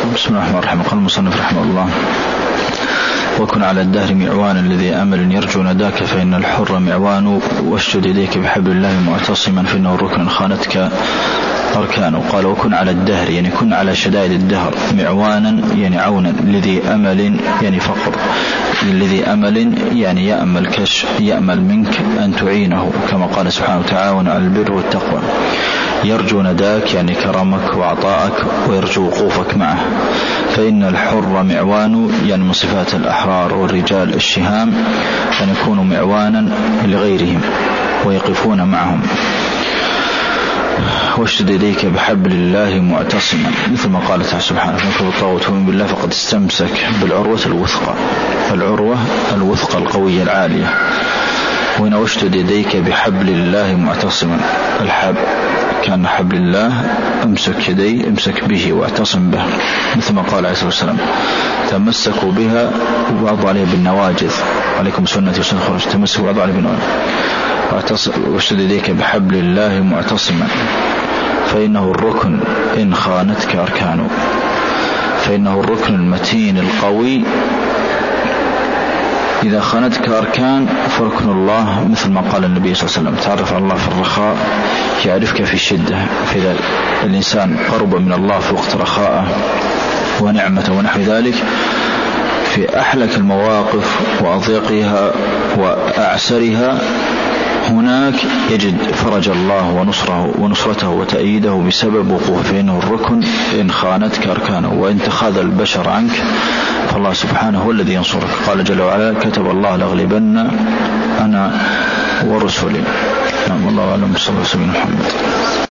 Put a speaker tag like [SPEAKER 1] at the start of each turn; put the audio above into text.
[SPEAKER 1] بسم الله الرحمن الرحيم. قال المصنف رحمه الله: وكن على الدهر معوانا الذي أمل يرجو نداك فإن الحر معوان، واشدد يديك بحبل الله معتصما فإنه الركن خانتك أركان. قال: وكن على الدهر يعني كن على شدائد الدهر، معوانا يعني عونا، لذي أمل يعني فقر، لذي أمل يعني يأمل منك أن تعينه، كما قال سبحانه: تعاون على البر والتقوى. يرجو نداك يعني كرمك وعطاءك، ويرجو وقوفك معه. فإن الحر معوان يعني من صفات الأحرار والرجال الشهام أن يكونوا معوانا لغيرهم ويقفون معهم. واشدد يديك بحبل الله معتصما، مثل ما قال تعالى سبحانه: من كفر بالطاغوت ومن بالله فقد استمسك بالعروة الوثقى، العروة الوثقى القوية العالية. وهنا واشدد يديك بحبل الله معتصما، الحبل كان حبل الله، امسك يدي امسك به واعتصم به، مثل ما قال عليه الصلاة والسلام: تمسكوا بها وعضوا عليها بالنواجذ، عليكم سنتي وسنة خرج، تمسكوا وعضوا عليها بالنواجذ. واشدد يديك بحبل الله معتصما فإنه الركن إن خانتك أركانه، فإنه الركن المتين القوي إذا خانتك أركان فركن الله، مثل ما قال النبي صلى الله عليه وسلم: تعرف على الله في الرخاء يعرفك في الشدة. فإذا الإنسان قرب من الله في وقت رخاءه ونعمته ونحو ذلك، في أحلك المواقف وأضيقها وأعسرها، هناك يجد فرج الله ونصرته وتأييده بسبب وقوفه. فإنه الركن إن خانتك أركانه، وإن تخاذل البشر عنك فالله سبحانه هو الذي ينصرك. قال جل وعلا: كتب الله لأغلبن أنا ورسلي. نعم، الله أعلم. صلى الله عليه وسلم. محمد.